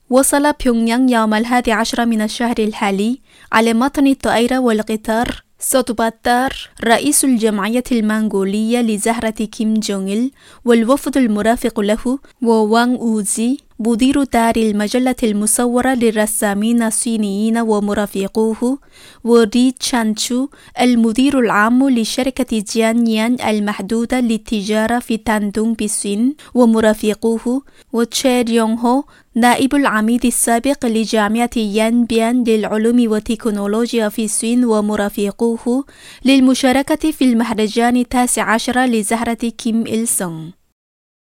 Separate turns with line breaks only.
وصل بيونغ يانغ يوم 11 من الشهر الحالي على متن الطائرة والقطار سوتوباتار رئيس الجمعية المنغولية لزهرة كيم جونغ إل والوفد المرافق له ووانغ أوزي مدير دار المجلة المصورة للرسامين الصينيين ومرافقوه وري تشانشو المدير العام لشركة جيانيان المحدودة للتجارة في تاندونغ بالصين ومرافقوه وتشير يونغ هو نائب العميد السابق لجامعة يانبيان للعلوم والتكنولوجيا في الصين ومرافقوه للمشاركة في المهرجان 19 لزهرة كيم إل سونغ.